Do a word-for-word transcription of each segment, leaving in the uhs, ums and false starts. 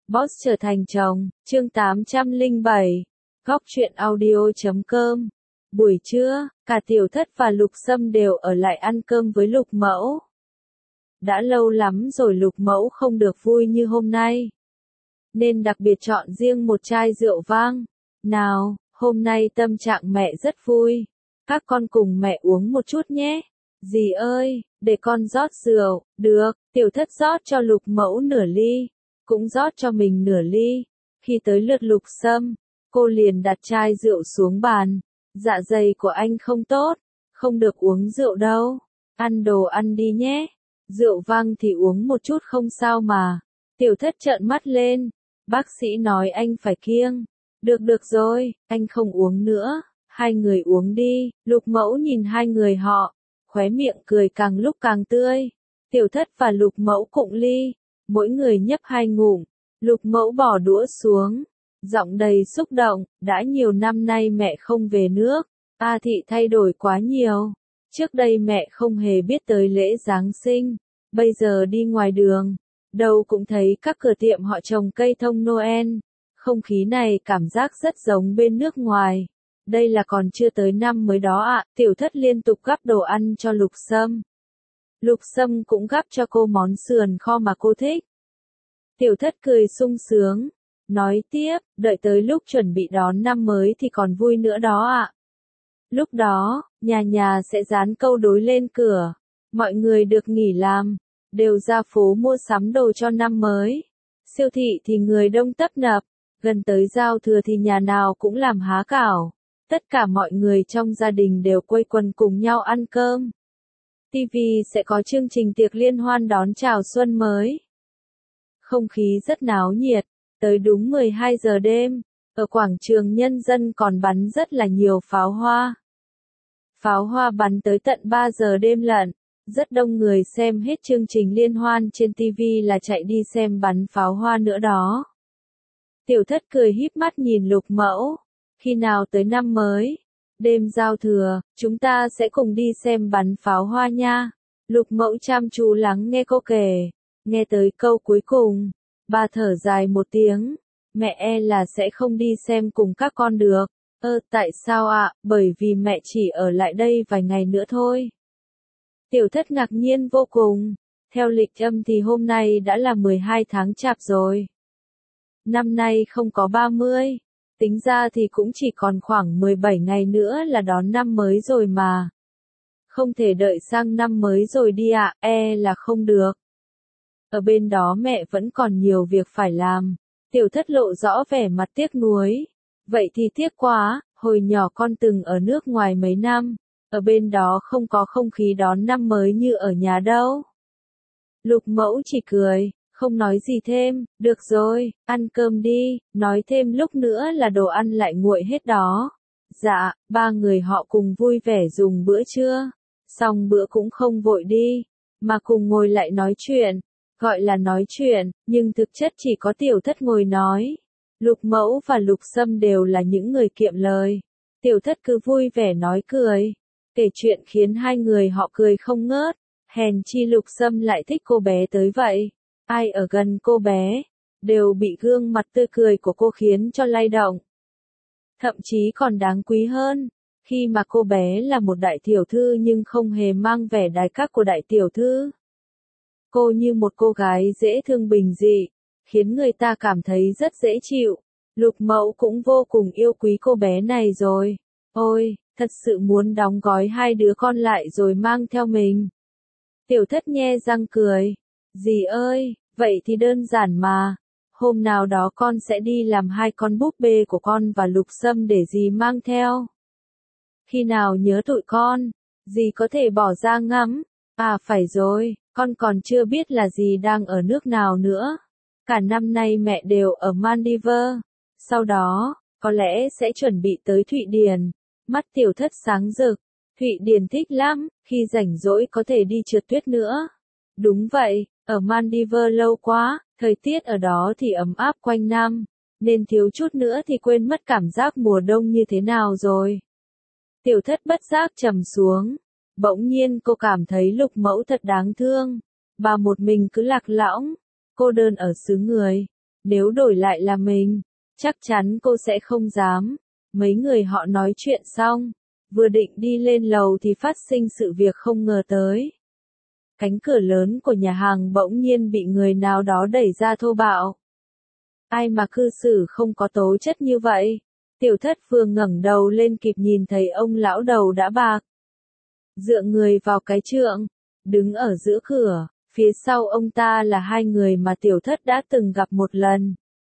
Boss trở thành chồng, chương tám trăm lẻ bảy, góc truyện audio chấm com. Buổi trưa, cả Tiểu Thất và Lục Sâm đều ở lại ăn cơm với Lục Mẫu. Đã lâu lắm rồi Lục Mẫu không được vui như hôm nay, nên đặc biệt chọn riêng một chai rượu vang. Nào, hôm nay tâm trạng mẹ rất vui, các con cùng mẹ uống một chút nhé. Dì ơi, để con rót rượu. Được, Tiểu Thất rót cho Lục Mẫu nửa ly, cũng rót cho mình nửa ly. Khi tới lượt Lục Sâm, cô liền đặt chai rượu xuống bàn. Dạ dày của anh không tốt, không được uống rượu đâu. Ăn đồ ăn đi nhé. Rượu vang thì uống một chút không sao mà. Tiểu Thất trợn mắt lên. Bác sĩ nói anh phải kiêng. Được được rồi, anh không uống nữa. Hai người uống đi. Lục Mẫu nhìn hai người họ, khóe miệng cười càng lúc càng tươi. Tiểu Thất và Lục Mẫu cụng ly, mỗi người nhấp hai ngụm. Lục Mẫu bỏ đũa xuống, giọng đầy xúc động. Đã nhiều năm nay mẹ không về nước, A Thị thay đổi quá nhiều. Trước đây mẹ không hề biết tới lễ Giáng sinh, bây giờ đi ngoài đường, đâu cũng thấy các cửa tiệm họ trồng cây thông Noel. Không khí này cảm giác rất giống bên nước ngoài. Đây là còn chưa tới năm mới đó ạ. À. Tiểu Thất liên tục gắp đồ ăn cho Lục Sâm. Lục Sâm cũng gắp cho cô món sườn kho mà cô thích. Tiểu Thất cười sung sướng, nói tiếp, đợi tới lúc chuẩn bị đón năm mới thì còn vui nữa đó ạ. À. Lúc đó, nhà nhà sẽ dán câu đối lên cửa, mọi người được nghỉ làm, đều ra phố mua sắm đồ cho năm mới. Siêu thị thì người đông tấp nập, gần tới giao thừa thì nhà nào cũng làm há cảo. Tất cả mọi người trong gia đình đều quây quần cùng nhau ăn cơm. ti vi sẽ có chương trình tiệc liên hoan đón chào xuân mới. Không khí rất náo nhiệt, tới đúng mười hai giờ đêm, ở quảng trường nhân dân còn bắn rất là nhiều pháo hoa. Pháo hoa bắn tới tận ba giờ đêm lận, rất đông người xem hết chương trình liên hoan trên ti vi là chạy đi xem bắn pháo hoa nữa đó. Tiểu Thất cười híp mắt nhìn Lục Mẫu. Khi nào tới năm mới, đêm giao thừa, chúng ta sẽ cùng đi xem bắn pháo hoa nha. Lục Mẫu chăm chú lắng nghe cô kể. Nghe tới câu cuối cùng, bà thở dài một tiếng. Mẹ e là sẽ không đi xem cùng các con được. Ơ, tại sao ạ? À? Bởi vì mẹ chỉ ở lại đây vài ngày nữa thôi. Tiểu Thất ngạc nhiên vô cùng. Theo lịch âm thì hôm nay đã là mười hai tháng Chạp rồi. Năm nay không có ba mươi. Tính ra thì cũng chỉ còn khoảng mười bảy ngày nữa là đón năm mới rồi mà. Không thể đợi sang năm mới rồi đi ạ, à, e là không được. Ở bên đó mẹ vẫn còn nhiều việc phải làm. Tiểu Thất lộ rõ vẻ mặt tiếc nuối. Vậy thì tiếc quá, hồi nhỏ con từng ở nước ngoài mấy năm. Ở bên đó không có không khí đón năm mới như ở nhà đâu. Lục Mẫu chỉ cười, không nói gì thêm. Được rồi, ăn cơm đi, nói thêm lúc nữa là đồ ăn lại nguội hết đó. Dạ, ba người họ cùng vui vẻ dùng bữa trưa. Xong bữa cũng không vội đi, mà cùng ngồi lại nói chuyện. Gọi là nói chuyện, nhưng thực chất chỉ có Tiểu Thất ngồi nói. Lục Mẫu và Lục Sâm đều là những người kiệm lời. Tiểu Thất cứ vui vẻ nói cười, kể chuyện khiến hai người họ cười không ngớt. Hèn chi Lục Sâm lại thích cô bé tới vậy. Ai ở gần cô bé, đều bị gương mặt tươi cười của cô khiến cho lay động. Thậm chí còn đáng quý hơn, khi mà cô bé là một đại tiểu thư nhưng không hề mang vẻ đài các của đại tiểu thư. Cô như một cô gái dễ thương bình dị, khiến người ta cảm thấy rất dễ chịu. Lục Mẫu cũng vô cùng yêu quý cô bé này rồi. Ôi, thật sự muốn đóng gói hai đứa con lại rồi mang theo mình. Tiểu Thất nhe răng cười. Dì ơi, vậy thì đơn giản mà. Hôm nào đó con sẽ đi làm hai con búp bê của con và Lục Sâm để dì mang theo. Khi nào nhớ tụi con, dì có thể bỏ ra ngắm. À phải rồi, con còn chưa biết là dì đang ở nước nào nữa. Cả năm nay mẹ đều ở Maldives. Sau đó, có lẽ sẽ chuẩn bị tới Thụy Điển. Mắt Tiểu Thất sáng rực. Thụy Điển thích lắm, khi rảnh rỗi có thể đi trượt tuyết nữa. Đúng vậy, ở Maldives lâu quá, thời tiết ở đó thì ấm áp quanh năm, nên thiếu chút nữa thì quên mất cảm giác mùa đông như thế nào rồi. Tiểu Thất bất giác trầm xuống. Bỗng nhiên cô cảm thấy Lục Mẫu thật đáng thương. Bà một mình cứ lạc lõng, cô đơn ở xứ người. nếu đổi lại là mình, chắc chắn cô sẽ không dám. Mấy người họ nói chuyện xong, vừa định đi lên lầu thì phát sinh sự việc không ngờ tới. Cánh cửa lớn của nhà hàng bỗng nhiên bị người nào đó đẩy ra thô bạo. Ai mà cư xử không có tố chất như vậy? Tiểu thất vừa ngẩng đầu lên kịp nhìn thấy ông lão đầu đã bạc. Dựa người vào cái trượng, đứng ở giữa cửa, phía sau ông ta là hai người mà tiểu thất đã từng gặp một lần.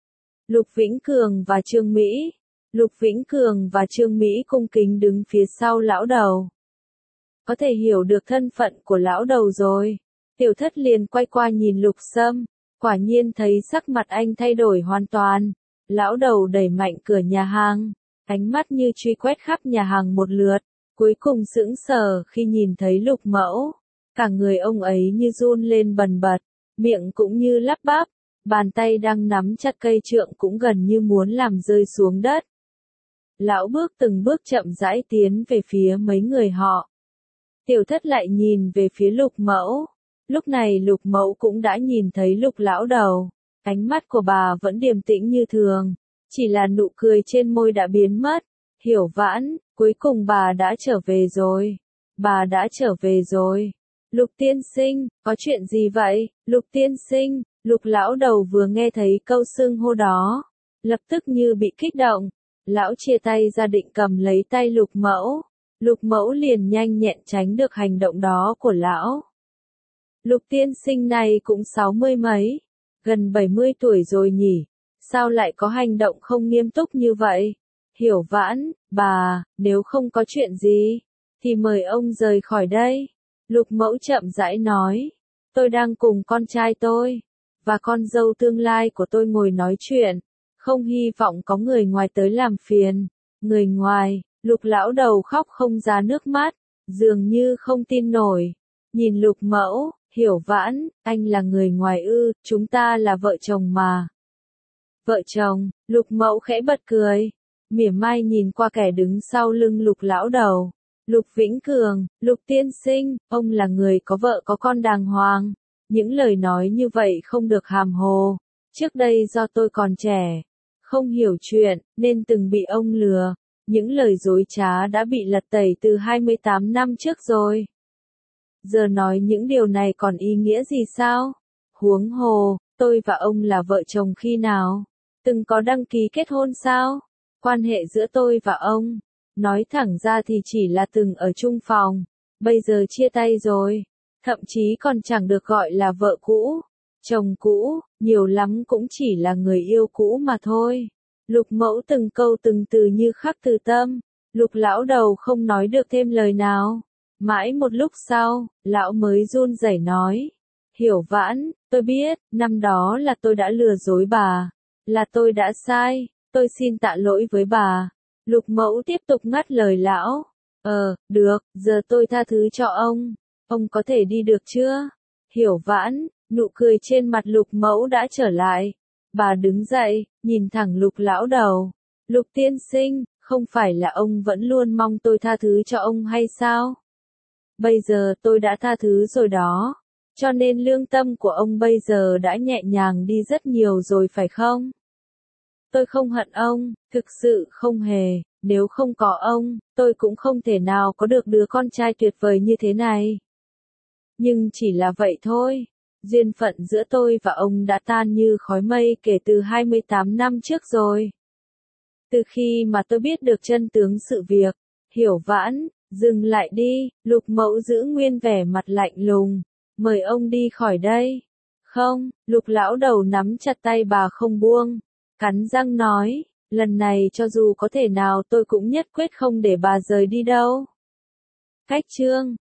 Lục Vĩnh Cường và Trương Mỹ. Lục Vĩnh Cường và Trương Mỹ cung kính đứng phía sau lão đầu. Có thể hiểu được thân phận của lão đầu rồi. Tiểu thất liền quay qua nhìn Lục Sâm, quả nhiên thấy sắc mặt anh thay đổi hoàn toàn. Lão đầu đẩy mạnh cửa nhà hàng, ánh mắt như truy quét khắp nhà hàng một lượt, cuối cùng sững sờ khi nhìn thấy Lục Mẫu. Cả người ông ấy như run lên bần bật, miệng cũng như lắp bắp, bàn tay đang nắm chặt cây trượng cũng gần như muốn làm rơi xuống đất. Lão bước từng bước chậm rãi tiến về phía mấy người họ. Tiểu thất lại nhìn về phía Lục Mẫu. Lúc này Lục Mẫu cũng đã nhìn thấy Lục lão đầu. Ánh mắt của bà vẫn điềm tĩnh như thường, chỉ là nụ cười trên môi đã biến mất. Hiểu Vãn, cuối cùng bà đã trở về rồi. Bà đã trở về rồi. Lục tiên sinh, có chuyện gì vậy? Lục tiên sinh, Lục lão đầu vừa nghe thấy câu xưng hô đó, lập tức như bị kích động. Lão chia tay ra định cầm lấy tay Lục Mẫu. Lục Mẫu liền nhanh nhẹn tránh được hành động đó của lão. Lục tiên sinh này cũng sáu mươi mấy, gần bảy mươi tuổi rồi nhỉ, sao lại có hành động không nghiêm túc như vậy? Hiểu Vãn, bà, nếu không có chuyện gì, thì mời ông rời khỏi đây. Lục Mẫu chậm rãi nói, tôi đang cùng con trai tôi, và con dâu tương lai của tôi ngồi nói chuyện, không hy vọng có người ngoài tới làm phiền. Người ngoài, Lục lão đầu khóc không ra nước mắt, dường như không tin nổi. Nhìn Lục Mẫu, Hiểu Vãn, anh là người ngoài ư, chúng ta là vợ chồng mà. Vợ chồng, Lục Mẫu khẽ bật cười, mỉa mai nhìn qua kẻ đứng sau lưng Lục lão đầu. Lục Vĩnh Cường, Lục tiên sinh, ông là người có vợ có con đàng hoàng. Những lời nói như vậy không được hàm hồ. Trước đây do tôi còn trẻ, không hiểu chuyện, nên từng bị ông lừa. Những lời dối trá đã bị lật tẩy từ hai mươi tám năm trước rồi. Giờ nói những điều này còn ý nghĩa gì sao? Huống hồ, tôi và ông là vợ chồng khi nào? Từng có đăng ký kết hôn sao? Quan hệ giữa tôi và ông, nói thẳng ra thì chỉ là từng ở chung phòng, bây giờ chia tay rồi, thậm chí còn chẳng được gọi là vợ cũ, chồng cũ, nhiều lắm cũng chỉ là người yêu cũ mà thôi. Lục Mẫu từng câu từng từ như khắc từ tâm, Lục lão đầu không nói được thêm lời nào. Mãi một lúc sau, lão mới run rẩy nói, Hiểu Vãn, tôi biết, năm đó là tôi đã lừa dối bà, là tôi đã sai, tôi xin tạ lỗi với bà. Lục Mẫu tiếp tục ngắt lời lão, ờ, được, giờ tôi tha thứ cho ông, ông có thể đi được chưa? Hiểu Vãn, nụ cười trên mặt Lục Mẫu đã trở lại, bà đứng dậy, nhìn thẳng Lục lão đầu, Lục tiên sinh, không phải là ông vẫn luôn mong tôi tha thứ cho ông hay sao? Bây giờ tôi đã tha thứ rồi đó, cho nên lương tâm của ông bây giờ đã nhẹ nhàng đi rất nhiều rồi phải không? Tôi không hận ông, thực sự không hề, nếu không có ông, tôi cũng không thể nào có được đứa con trai tuyệt vời như thế này. Nhưng chỉ là vậy thôi, duyên phận giữa tôi và ông đã tan như khói mây kể từ hai mươi tám năm trước rồi. Từ khi mà tôi biết được chân tướng sự việc, Hiểu Vãn, dừng lại đi, Lục Mẫu giữ nguyên vẻ mặt lạnh lùng, mời ông đi khỏi đây. Không, Lục lão đầu nắm chặt tay bà không buông, cắn răng nói, lần này cho dù có thể nào tôi cũng nhất quyết không để bà rời đi đâu. Cách chương